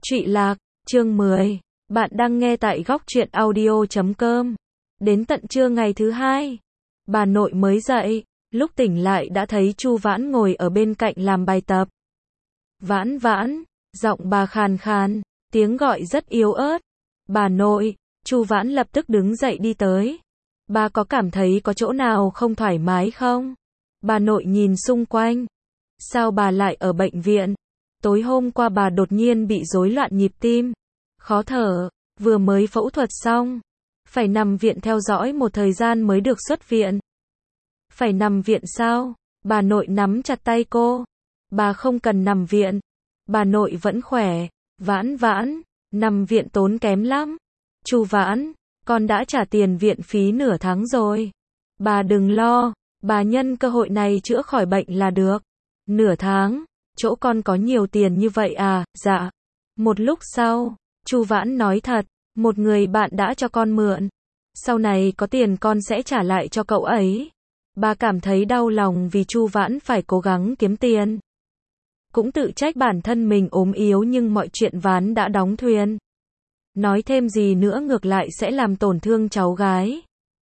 Trụy Lạc, chương 10. Bạn đang nghe tại góc truyện audio.com. Đến tận trưa ngày thứ hai, bà nội mới dậy, lúc tỉnh lại đã thấy Chu Vãn ngồi ở bên cạnh làm bài tập. Vãn Vãn, giọng bà khàn khàn, tiếng gọi rất yếu ớt. Bà nội, Chu Vãn lập tức đứng dậy đi tới. Bà có cảm thấy có chỗ nào không thoải mái không? Bà nội nhìn xung quanh. Sao bà lại ở bệnh viện? Tối hôm qua bà đột nhiên bị rối loạn nhịp tim, khó thở, vừa mới phẫu thuật xong, phải nằm viện theo dõi một thời gian mới được xuất viện. Phải nằm viện sao? Bà nội nắm chặt tay cô. Bà không cần nằm viện, bà nội vẫn khỏe. Vãn Vãn, nằm viện tốn kém lắm. Chu Vãn, con đã trả tiền viện phí nửa tháng rồi. Bà đừng lo, bà nhân cơ hội này chữa khỏi bệnh là được. Nửa tháng? Chỗ con có nhiều tiền như vậy à? Dạ. Một lúc sau, Chu Vãn nói thật, một người bạn đã cho con mượn. Sau này có tiền con sẽ trả lại cho cậu ấy. Bà cảm thấy đau lòng vì Chu Vãn phải cố gắng kiếm tiền. Cũng tự trách bản thân mình ốm yếu nhưng mọi chuyện ván đã đóng thuyền. Nói thêm gì nữa ngược lại sẽ làm tổn thương cháu gái.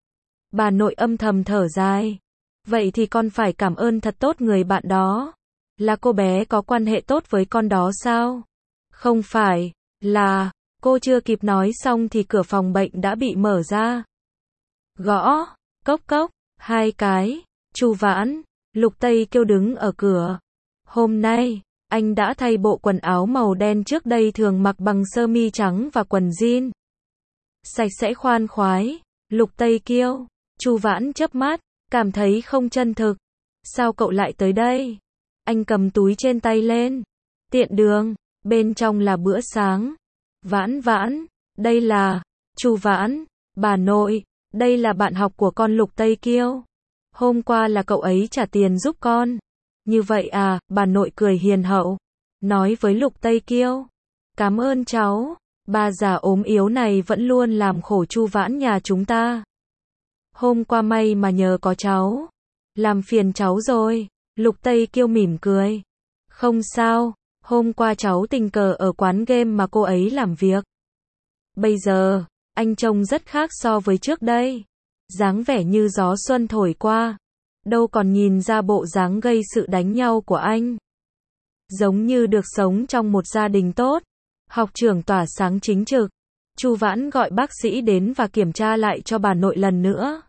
Bà nội âm thầm thở dài. Vậy thì con phải cảm ơn thật tốt người bạn đó. Là cô bé có quan hệ tốt với con đó sao? Không phải, là, cô chưa kịp nói xong thì cửa phòng bệnh đã bị mở ra. Gõ, cốc cốc, 2 cái, Chu Vãn, Lục Tây kêu đứng ở cửa. Hôm nay, anh đã thay bộ quần áo màu đen trước đây thường mặc bằng sơ mi trắng và quần jean. Sạch sẽ khoan khoái, Lục Tây kêu. Chu Vãn chớp mắt, cảm thấy không chân thực. Sao cậu lại tới đây? Anh cầm túi trên tay lên. Tiện đường, bên trong là bữa sáng. Vãn Vãn, đây là, Chu Vãn, bà nội, đây là bạn học của con Lục Tây Kiêu. Hôm qua là cậu ấy trả tiền giúp con. Như vậy à, bà nội cười hiền hậu. Nói với Lục Tây Kiêu. Cảm ơn cháu, bà già ốm yếu này vẫn luôn làm khổ Chu Vãn nhà chúng ta. Hôm qua may mà nhờ có cháu. Làm phiền cháu rồi. Lục Tây Kiêu mỉm cười. Không sao, hôm qua cháu tình cờ ở quán game mà cô ấy làm việc. Bây giờ, anh trông rất khác so với trước đây. Dáng vẻ như gió xuân thổi qua. Đâu còn nhìn ra bộ dáng gây sự đánh nhau của anh. Giống như được sống trong một gia đình tốt. Học trưởng tỏa sáng chính trực. Chu Vãn gọi bác sĩ đến và kiểm tra lại cho bà nội lần nữa.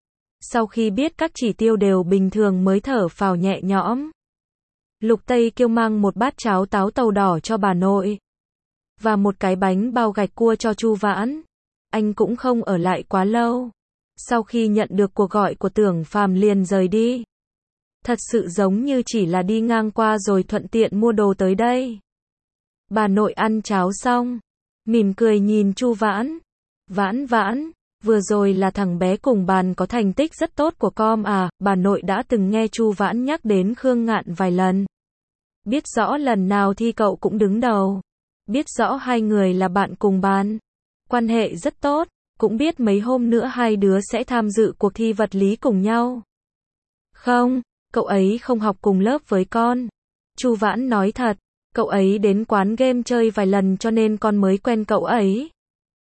Sau khi biết các chỉ tiêu đều bình thường mới thở phào nhẹ nhõm. Lục Tây Kiêu mang một bát cháo táo tàu đỏ cho bà nội. Và một cái bánh bao gạch cua cho Chu Vãn. Anh cũng không ở lại quá lâu. Sau khi nhận được cuộc gọi của Tưởng Phàm liền rời đi. Thật sự giống như chỉ là đi ngang qua rồi thuận tiện mua đồ tới đây. Bà nội ăn cháo xong. Mỉm cười nhìn Chu Vãn. Vãn Vãn. Vừa rồi là thằng bé cùng bàn có thành tích rất tốt của com à, bà nội đã từng nghe Chu Vãn nhắc đến Khương Ngạn vài lần. Biết rõ lần nào thi cậu cũng đứng đầu. Biết rõ hai người là bạn cùng bàn. Quan hệ rất tốt, cũng biết mấy hôm nữa hai đứa sẽ tham dự cuộc thi vật lý cùng nhau. Không, cậu ấy không học cùng lớp với con. Chu Vãn nói thật, cậu ấy đến quán game chơi vài lần cho nên con mới quen cậu ấy.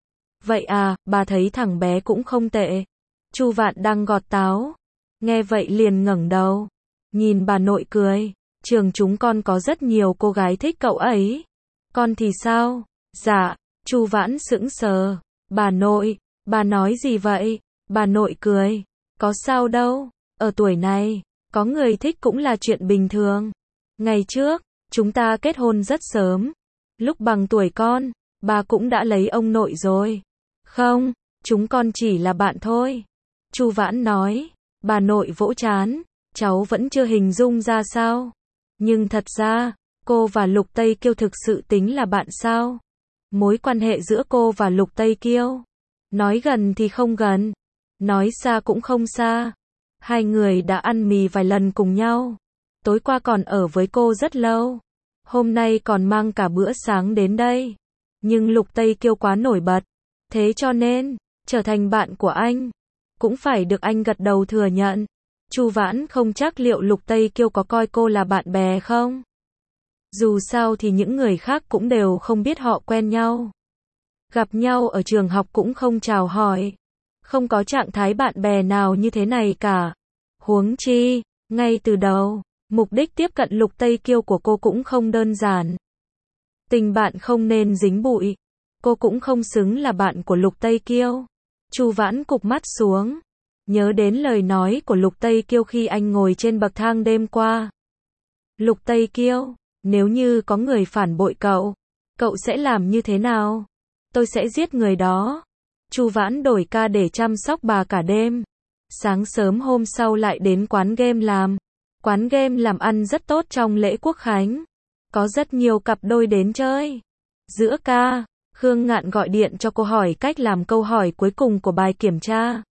Vậy à, bà thấy thằng bé cũng không tệ. Chu Vãn đang gọt táo. Nghe vậy liền ngẩng đầu. Nhìn bà nội cười. Trường chúng con có rất nhiều cô gái thích cậu ấy. Con thì sao? Dạ, Chu Vãn sững sờ. Bà nội, bà nói gì vậy? Bà nội cười. Có sao đâu, ở tuổi này, có người thích cũng là chuyện bình thường. Ngày trước, chúng ta kết hôn rất sớm. Lúc bằng tuổi con, bà cũng đã lấy ông nội rồi. Không, chúng con chỉ là bạn thôi. Chu Vãn nói. Bà nội vỗ trán. Cháu vẫn chưa hình dung ra sao. Nhưng thật ra, cô và Lục Tây Kiêu thực sự tính là bạn sao? Mối quan hệ giữa cô và Lục Tây Kiêu. Nói gần thì không gần. Nói xa cũng không xa. Hai người đã ăn mì vài lần cùng nhau. Tối qua còn ở với cô rất lâu. Hôm nay còn mang cả bữa sáng đến đây. Nhưng Lục Tây Kiêu quá nổi bật. Thế cho nên, trở thành bạn của anh, cũng phải được anh gật đầu thừa nhận. Chu Vãn không chắc liệu Lục Tây Kiêu có coi cô là bạn bè không? Dù sao thì những người khác cũng đều không biết họ quen nhau. Gặp nhau ở trường học cũng không chào hỏi. Không có trạng thái bạn bè nào như thế này cả. Huống chi, ngay từ đầu, mục đích tiếp cận Lục Tây Kiêu của cô cũng không đơn giản. Tình bạn không nên dính bụi. Cô cũng không xứng là bạn của Lục Tây Kiêu. Chu Vãn cụp mắt xuống. Nhớ đến lời nói của Lục Tây Kiêu khi anh ngồi trên bậc thang đêm qua. Lục Tây Kiêu, nếu như có người phản bội cậu, cậu sẽ làm như thế nào? Tôi sẽ giết người đó. Chu Vãn đổi ca để chăm sóc bà cả đêm. Sáng sớm hôm sau lại đến quán game làm. Quán game làm ăn rất tốt trong lễ Quốc Khánh. Có rất nhiều cặp đôi đến chơi. Giữa ca, Khương Ngạn gọi điện cho cô hỏi cách làm câu hỏi cuối cùng của bài kiểm tra.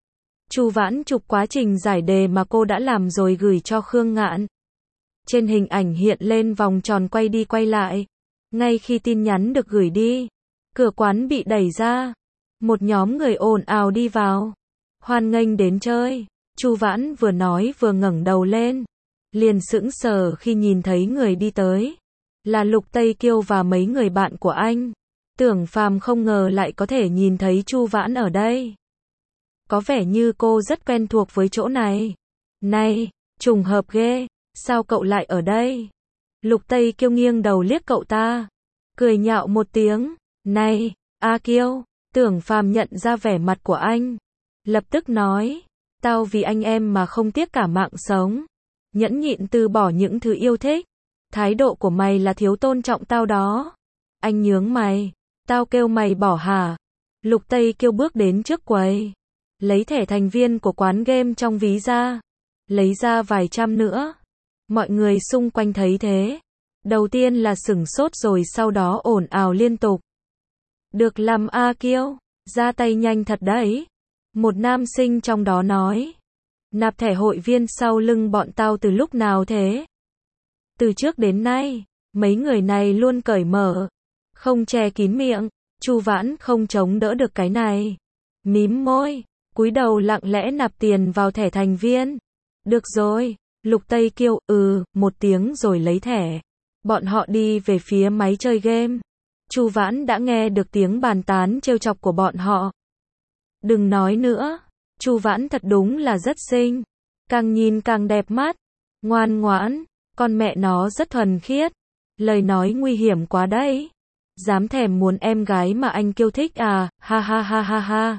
Chu Vãn chụp quá trình giải đề mà cô đã làm rồi gửi cho Khương Ngạn. Trên hình ảnh hiện lên vòng tròn quay đi quay lại. Ngay khi tin nhắn được gửi đi, cửa quán bị đẩy ra. Một nhóm người ồn ào đi vào. Hoan nghênh đến chơi. Chu Vãn vừa nói vừa ngẩng đầu lên. Liền sững sờ khi nhìn thấy người đi tới. Là Lục Tây Kiêu và mấy người bạn của anh. Tưởng Phàm không ngờ lại có thể nhìn thấy Chu Vãn ở đây. Có vẻ như cô rất quen thuộc với chỗ này. Này, trùng hợp ghê, sao cậu lại ở đây? Lục Tây Kiêu nghiêng đầu liếc cậu ta. Cười nhạo một tiếng. Này, A Kiêu, Tưởng Phàm nhận ra vẻ mặt của anh. Lập tức nói. Tao vì anh em mà không tiếc cả mạng sống. Nhẫn nhịn từ bỏ những thứ yêu thích. Thái độ của mày là thiếu tôn trọng tao đó. Anh nhướng mày. Tao kêu mày bỏ hả? Lục Tây Kiêu bước đến trước quầy. Lấy thẻ thành viên của quán game trong ví ra. Lấy ra vài trăm nữa. Mọi người xung quanh thấy thế. Đầu tiên là sửng sốt rồi sau đó ồn ào liên tục. Được làm A Kiêu. Ra tay nhanh thật đấy. Một nam sinh trong đó nói. Nạp thẻ hội viên sau lưng bọn tao từ lúc nào thế? Từ trước đến nay, mấy người này luôn cởi mở. Không che kín miệng. Chu Vãn không chống đỡ được cái này. Mím môi. Cúi đầu lặng lẽ nạp tiền vào thẻ thành viên. Được rồi. Lục Tây Kiêu một tiếng rồi lấy thẻ. Bọn họ đi về phía máy chơi game. Chu Vãn đã nghe được tiếng bàn tán trêu chọc của bọn họ. Đừng nói nữa. Chu Vãn thật đúng là rất xinh. Càng nhìn càng đẹp mắt. Ngoan ngoãn. Con mẹ nó rất thuần khiết. Lời nói nguy hiểm quá đấy. Dám thèm muốn em gái mà anh Kiêu thích à, ha ha ha ha ha.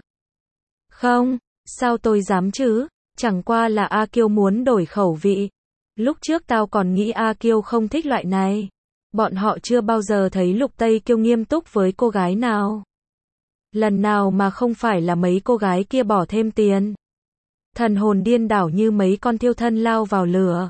Không, sao tôi dám chứ, chẳng qua là A Kiêu muốn đổi khẩu vị. Lúc trước tao còn nghĩ A Kiêu không thích loại này. Bọn họ chưa bao giờ thấy Lục Tây Kiêu nghiêm túc với cô gái nào. Lần nào mà không phải là mấy cô gái kia bỏ thêm tiền. Thần hồn điên đảo như mấy con thiêu thân lao vào lửa.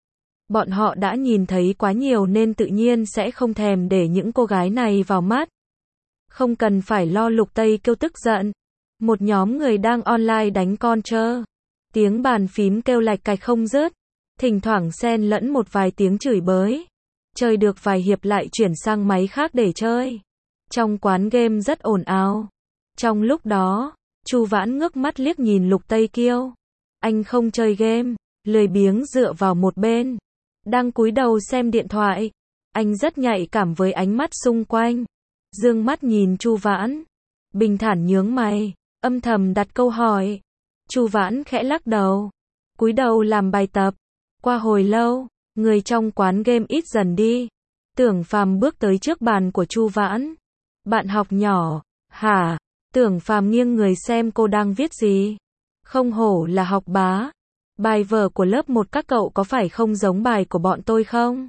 Bọn họ đã nhìn thấy quá nhiều nên tự nhiên sẽ không thèm để những cô gái này vào mắt. Không cần phải lo Lục Tây Kiêu tức giận. Một nhóm người đang online đánh con chơ. Tiếng bàn phím kêu lạch cạch không dứt. Thỉnh thoảng xen lẫn một vài tiếng chửi bới. Chơi được vài hiệp lại chuyển sang máy khác để chơi. Trong quán game rất ồn ào. Trong lúc đó, Chu Vãn ngước mắt liếc nhìn Lục Tây Kiêu. Anh không chơi game, lười biếng dựa vào một bên. Đang cúi đầu xem điện thoại. Anh rất nhạy cảm với ánh mắt xung quanh. Dương mắt nhìn Chu Vãn. Bình thản nhướng mày. Âm thầm đặt câu hỏi. Chu Vãn khẽ lắc đầu. Cúi đầu làm bài tập. Qua hồi lâu, người trong quán game ít dần đi. Tưởng Phàm bước tới trước bàn của Chu Vãn. Bạn học nhỏ, hả? Tưởng Phàm nghiêng người xem cô đang viết gì. Không hổ là học bá. Bài vở của lớp 1 các cậu có phải không giống bài của bọn tôi không?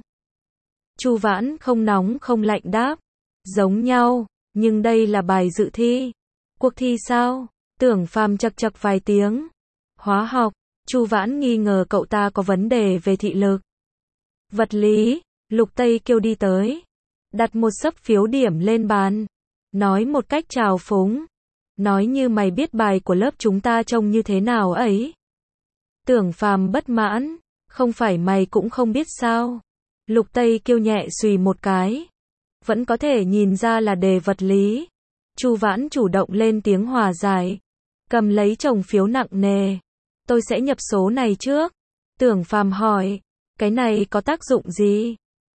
Chu Vãn không nóng không lạnh đáp. Giống nhau, nhưng đây là bài dự thi. Cuộc thi sao? Tưởng Phàm chậc chậc vài tiếng. Hóa học. Chu Vãn nghi ngờ cậu ta có vấn đề về thị lực. Vật lý. Lục Tây Kiêu đi tới. Đặt một xấp phiếu điểm lên bàn. Nói một cách trào phúng. Nói như mày biết bài của lớp chúng ta trông như thế nào ấy. Tưởng Phàm bất mãn. Không phải mày cũng không biết sao. Lục Tây Kiêu nhẹ xùy một cái. Vẫn có thể nhìn ra là đề vật lý. Chu Vãn chủ động lên tiếng hòa giải. Cầm lấy chồng phiếu nặng nề. Tôi sẽ nhập số này trước. Tưởng Phàm hỏi. Cái này có tác dụng gì?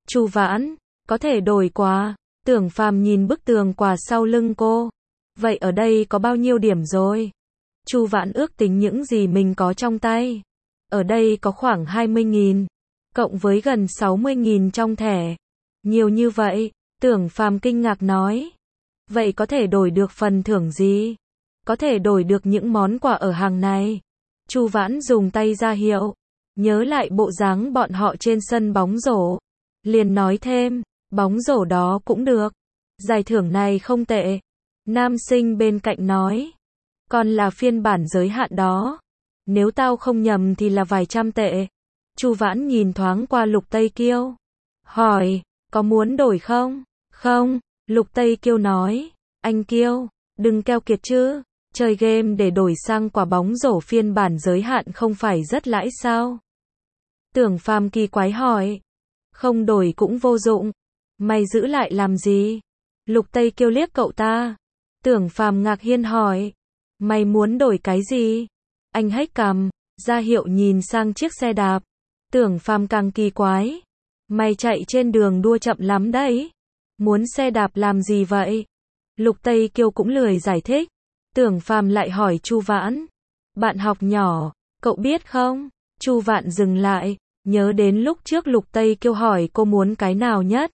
Chu Vãn, có thể đổi quà. Tưởng Phàm nhìn bức tường quà sau lưng cô. Vậy ở đây có bao nhiêu điểm rồi? Chu Vãn ước tính những gì mình có trong tay. Ở đây có khoảng 20.000, cộng với gần 60.000 trong thẻ. Nhiều như vậy, Tưởng Phàm kinh ngạc nói. Vậy có thể đổi được phần thưởng gì? Có thể đổi được những món quà ở hàng này. Chu Vãn dùng tay ra hiệu. Nhớ lại bộ dáng bọn họ trên sân bóng rổ. Liền nói thêm, bóng rổ đó cũng được. Giải thưởng này không tệ. Nam sinh bên cạnh nói. Còn là phiên bản giới hạn đó. Nếu tao không nhầm thì là vài trăm tệ. Chu Vãn nhìn thoáng qua Lục Tây Kiêu. Hỏi, có muốn đổi không? Không, Lục Tây Kiêu nói. Anh Kiêu, đừng keo kiệt chứ. Chơi game để đổi sang quả bóng rổ phiên bản giới hạn không phải rất lãi sao? Tưởng Phàm kỳ quái hỏi. Không đổi cũng vô dụng. Mày giữ lại làm gì? Lục Tây Kiêu liếc cậu ta. Tưởng Phàm ngạc nhiên hỏi. Mày muốn đổi cái gì? Anh hếch cằm, ra hiệu nhìn sang chiếc xe đạp. Tưởng Phàm càng kỳ quái. Mày chạy trên đường đua chậm lắm đấy. Muốn xe đạp làm gì vậy? Lục Tây Kiêu cũng lười giải thích. Tưởng Phàm lại hỏi Chu Vãn. Bạn học nhỏ, cậu biết không? Chu Vãn dừng lại, nhớ đến lúc trước Lục Tây Kiêu hỏi cô muốn cái nào nhất.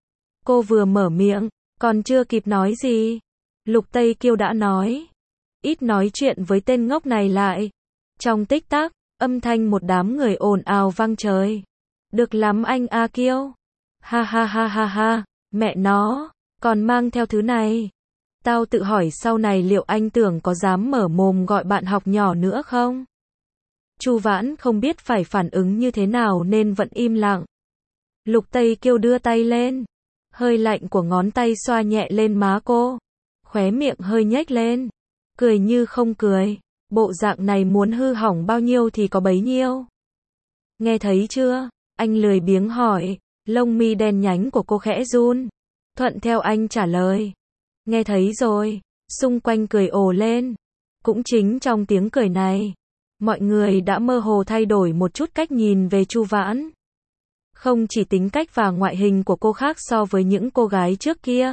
Cô vừa mở miệng, còn chưa kịp nói gì. Lục Tây Kiêu đã nói. Ít nói chuyện với tên ngốc này lại. Trong tích tắc, âm thanh một đám người ồn ào vang trời. Được lắm anh A Kiêu. Ha ha ha ha ha, mẹ nó, còn mang theo thứ này. Tao tự hỏi sau này liệu anh Tưởng có dám mở mồm gọi bạn học nhỏ nữa không? Chu Vãn không biết phải phản ứng như thế nào nên vẫn im lặng. Lục Tây Kiêu đưa tay lên. Hơi lạnh của ngón tay xoa nhẹ lên má cô. Khóe miệng hơi nhếch lên. Cười như không cười. Bộ dạng này muốn hư hỏng bao nhiêu thì có bấy nhiêu. Nghe thấy chưa? Anh lười biếng hỏi. Lông mi đen nhánh của cô khẽ run. Thuận theo anh trả lời. Nghe thấy rồi. Xung quanh cười ồ lên. Cũng chính trong tiếng cười này, mọi người đã mơ hồ thay đổi một chút cách nhìn về Chu Vãn. Không chỉ tính cách và ngoại hình của cô khác so với những cô gái trước kia,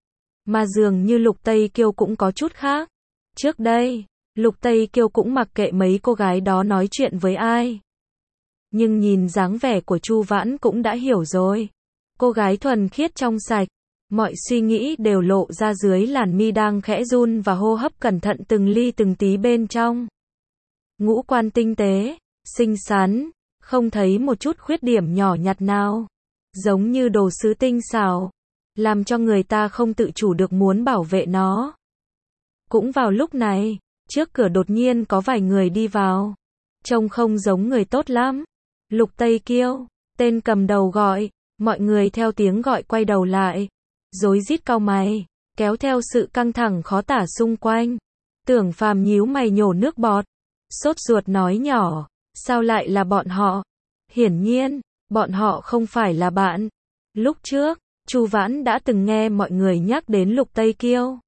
mà dường như Lục Tây Kiêu cũng có chút khác. Trước đây, Lục Tây Kiêu cũng mặc kệ mấy cô gái đó nói chuyện với ai. Nhưng nhìn dáng vẻ của Chu Vãn cũng đã hiểu rồi. Cô gái thuần khiết trong sạch, mọi suy nghĩ đều lộ ra dưới làn mi đang khẽ run và hô hấp cẩn thận từng ly từng tí bên trong. Ngũ quan tinh tế, xinh xắn, không thấy một chút khuyết điểm nhỏ nhặt nào. Giống như đồ sứ tinh xảo, làm cho người ta không tự chủ được muốn bảo vệ nó. Cũng vào lúc này, trước cửa đột nhiên có vài người đi vào. Trông không giống người tốt lắm. Lục Tây Kiêu, tên cầm đầu gọi, mọi người theo tiếng gọi quay đầu lại. Rối rít cau mày, kéo theo sự căng thẳng khó tả xung quanh. Tưởng Phàm nhíu mày nhổ nước bọt. Sốt ruột nói nhỏ, sao lại là bọn họ? Hiển nhiên, bọn họ không phải là bạn. Lúc trước, Chu Vãn đã từng nghe mọi người nhắc đến Lục Tây Kiêu.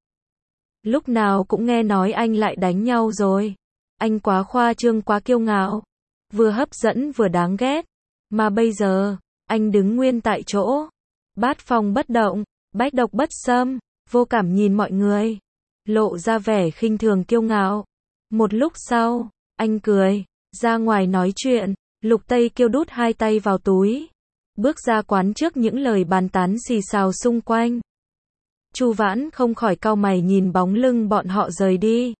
Lúc nào cũng nghe nói anh lại đánh nhau rồi. Anh quá khoa trương quá kiêu ngạo. Vừa hấp dẫn vừa đáng ghét. Mà bây giờ, anh đứng nguyên tại chỗ. Bát phong bất động, bách độc bất xâm, vô cảm nhìn mọi người. Lộ ra vẻ khinh thường kiêu ngạo. Một lúc sau, anh cười, ra ngoài nói chuyện. Lục Tây Kiêu đút hai tay vào túi. Bước ra quán trước những lời bàn tán xì xào xung quanh. Chu Vãn không khỏi cau mày nhìn bóng lưng bọn họ rời đi.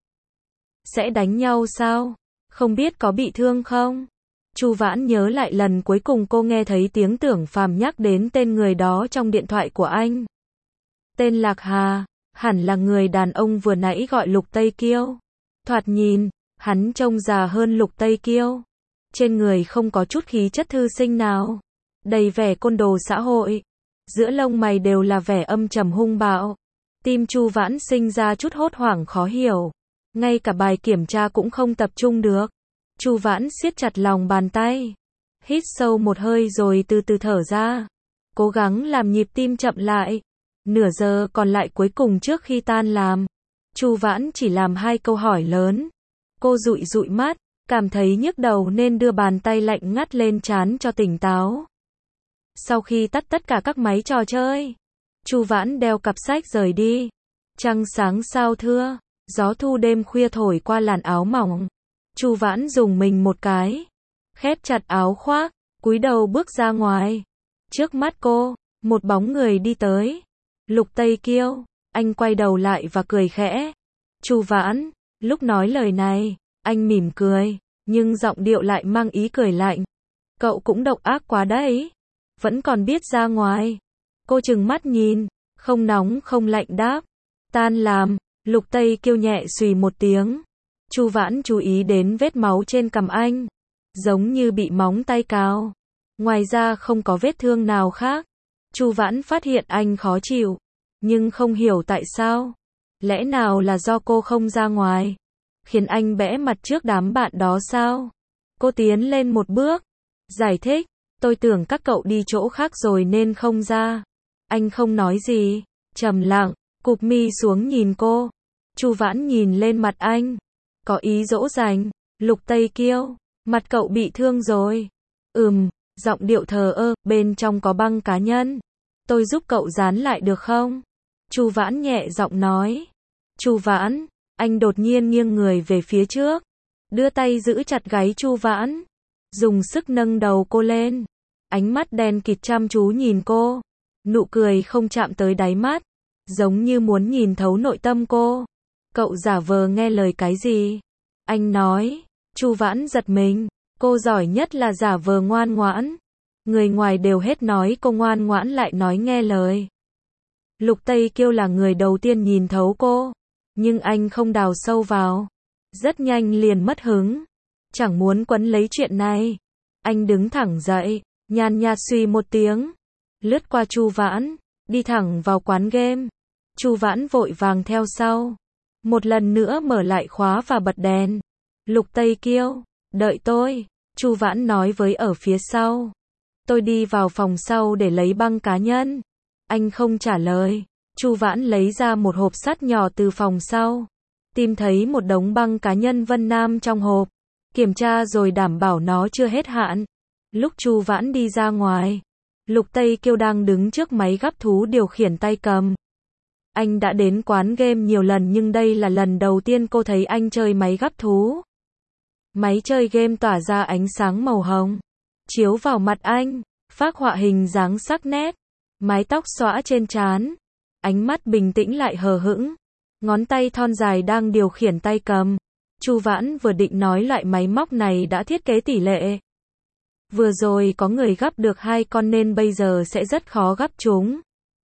Sẽ đánh nhau sao? Không biết có bị thương không? Chu Vãn nhớ lại lần cuối cùng cô nghe thấy tiếng Tưởng Phàm nhắc đến tên người đó trong điện thoại của anh. Tên Lạc Hà, hẳn là người đàn ông vừa nãy gọi Lục Tây Kiêu. Thoạt nhìn, hắn trông già hơn Lục Tây Kiêu. Trên người không có chút khí chất thư sinh nào. Đầy vẻ côn đồ xã hội. Giữa lông mày đều là vẻ âm trầm hung bạo. Tim Chu Vãn sinh ra chút hốt hoảng khó hiểu. Ngay cả bài kiểm tra cũng không tập trung được. Chu Vãn siết chặt lòng bàn tay. Hít sâu một hơi rồi từ từ thở ra. Cố gắng làm nhịp tim chậm lại. Nửa giờ còn lại cuối cùng trước khi tan làm. Chu Vãn chỉ làm 2 câu hỏi lớn. Cô dụi dụi mắt, cảm thấy nhức đầu nên đưa bàn tay lạnh ngắt lên trán cho tỉnh táo. Sau khi tắt tất cả các máy trò chơi, Chu Vãn đeo cặp sách rời đi. Trăng sáng sao thưa, gió thu đêm khuya thổi qua làn áo mỏng. Chu Vãn dùng mình một cái, khép chặt áo khoác, cúi đầu bước ra ngoài. Trước mắt cô, một bóng người đi tới. Lục Tây Kiêu, anh quay đầu lại và cười khẽ. Chu Vãn, lúc nói lời này, anh mỉm cười, nhưng giọng điệu lại mang ý cười lạnh. Cậu cũng độc ác quá đấy, vẫn còn biết ra ngoài. Cô trừng mắt nhìn, không nóng không lạnh đáp. Tan làm, Lục Tây Kiêu nhẹ xùy một tiếng. Chu Vãn chú ý đến vết máu trên cằm anh, giống như bị móng tay cào. Ngoài ra không có vết thương nào khác. Chu Vãn phát hiện anh khó chịu, nhưng không hiểu tại sao. Lẽ nào là do cô không ra ngoài, khiến anh bẽ mặt trước đám bạn đó sao? Cô tiến lên một bước, giải thích, tôi tưởng các cậu đi chỗ khác rồi nên không ra. Anh không nói gì, trầm lặng, cụp mi xuống nhìn cô. Chu Vãn nhìn lên mặt anh, có ý dỗ dành. Lục Tây Kiêu, mặt cậu bị thương rồi. Giọng điệu thờ ơ, bên trong có băng cá nhân. Tôi giúp cậu dán lại được không? Chu Vãn nhẹ giọng nói. Chu Vãn, anh đột nhiên nghiêng người về phía trước, đưa tay giữ chặt gáy Chu Vãn, dùng sức nâng đầu cô lên. Ánh mắt đen kịt chăm chú nhìn cô, nụ cười không chạm tới đáy mắt, giống như muốn nhìn thấu nội tâm cô. Cậu giả vờ nghe lời cái gì? Anh nói. Chu Vãn giật mình, cô giỏi nhất là giả vờ ngoan ngoãn. Người ngoài đều hết nói cô ngoan ngoãn lại nói nghe lời. Lục Tây Kiêu là người đầu tiên nhìn thấu cô, nhưng anh không đào sâu vào. Rất nhanh liền mất hứng, chẳng muốn quấn lấy chuyện này. Anh đứng thẳng dậy, nhàn nhạt suy một tiếng, lướt qua Chu Vãn, đi thẳng vào quán game. Chu Vãn vội vàng theo sau, một lần nữa mở lại khóa và bật đèn. Lục Tây Kiêu, đợi tôi, Chu Vãn nói với ở phía sau. Tôi đi vào phòng sau để lấy băng cá nhân. Anh không trả lời. Chu Vãn lấy ra một hộp sắt nhỏ từ phòng sau, tìm thấy một đống băng cá nhân Vân Nam trong hộp, kiểm tra rồi đảm bảo nó chưa hết hạn. Lúc Chu Vãn đi ra ngoài, Lục Tây Kiêu đang đứng trước máy gắp thú điều khiển tay cầm. Anh đã đến quán game nhiều lần nhưng đây là lần đầu tiên cô thấy anh chơi máy gắp thú. Máy chơi game tỏa ra ánh sáng màu hồng, chiếu vào mặt anh, phác họa hình dáng sắc nét, mái tóc xõa trên trán, ánh mắt bình tĩnh lại hờ hững, ngón tay thon dài đang điều khiển tay cầm. Chu Vãn vừa định nói loại máy móc này đã thiết kế tỷ lệ. Vừa rồi có người gắp được 2 con nên bây giờ sẽ rất khó gắp chúng.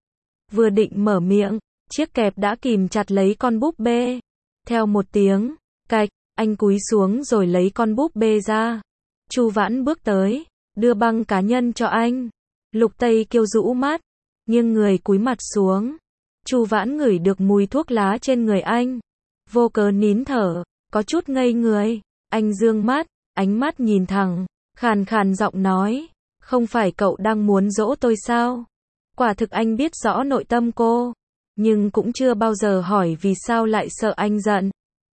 Vừa định mở miệng, chiếc kẹp đã kìm chặt lấy con búp bê. Theo một tiếng, cạch, anh cúi xuống rồi lấy con búp bê ra. Chu Vãn bước tới, đưa băng cá nhân cho anh. Lục Tây Kiêu rũ mắt, nghiêng người cúi mặt xuống. Chu Vãn ngửi được mùi thuốc lá trên người anh, vô cớ nín thở, có chút ngây người. Anh dương mắt, ánh mắt nhìn thẳng, khàn khàn giọng nói, không phải cậu đang muốn dỗ tôi sao? Quả thực anh biết rõ nội tâm cô, nhưng cũng chưa bao giờ hỏi vì sao lại sợ anh giận.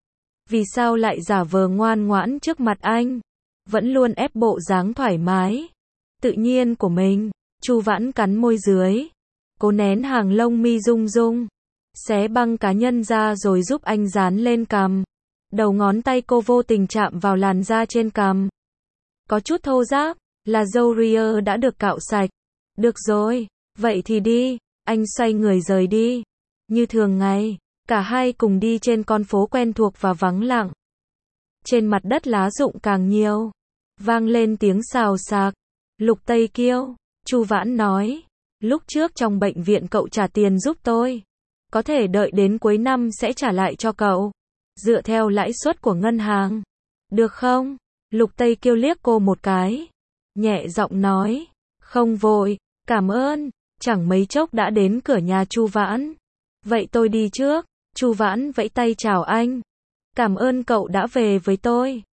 Vì sao lại giả vờ ngoan ngoãn trước mặt anh, vẫn luôn ép bộ dáng thoải mái, tự nhiên của mình. Chu Vãn cắn môi dưới, cố nén hàng lông mi rung rung, xé băng cá nhân ra rồi giúp anh dán lên cằm. Đầu ngón tay cô vô tình chạm vào làn da trên cằm. Có chút thô ráp, là râu ria đã được cạo sạch. Được rồi, vậy thì đi. Anh xoay người rời đi. Như thường ngày, cả hai cùng đi trên con phố quen thuộc và vắng lặng. Trên mặt đất lá rụng càng nhiều, vang lên tiếng xào xạc. Lục Tây Kiêu, Chu Vãn nói, lúc trước trong bệnh viện cậu trả tiền giúp tôi, có thể đợi đến cuối năm sẽ trả lại cho cậu, dựa theo lãi suất của ngân hàng. Được không? Lục Tây Kiêu liếc cô một cái, nhẹ giọng nói, không vội, cảm ơn. Chẳng mấy chốc đã đến cửa nhà Chu Vãn. Vậy tôi đi trước. Chu Vãn vẫy tay chào anh. Cảm ơn cậu đã về với tôi.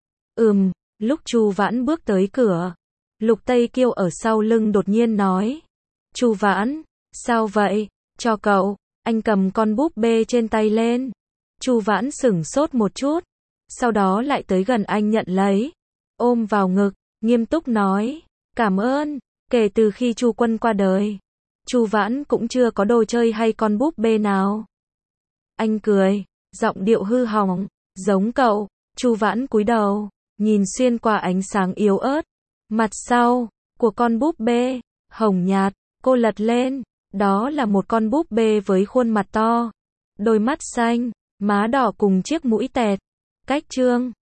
Lúc Chu Vãn bước tới cửa, Lục Tây Kiêu ở sau lưng đột nhiên nói. Chu Vãn, sao vậy? Cho cậu. Anh cầm con búp bê trên tay lên. Chu Vãn sửng sốt một chút, sau đó lại tới gần anh nhận lấy, ôm vào ngực, nghiêm túc nói, cảm ơn. Kể từ khi Chu Quân qua đời, Chu Vãn cũng chưa có đồ chơi hay con búp bê nào. Anh cười, giọng điệu hư hỏng, giống cậu. Chu Vãn cúi đầu, nhìn xuyên qua ánh sáng yếu ớt. Mặt sau của con búp bê, hồng nhạt, cô lật lên, đó là một con búp bê với khuôn mặt to, đôi mắt xanh, má đỏ cùng chiếc mũi tẹt. Cách chương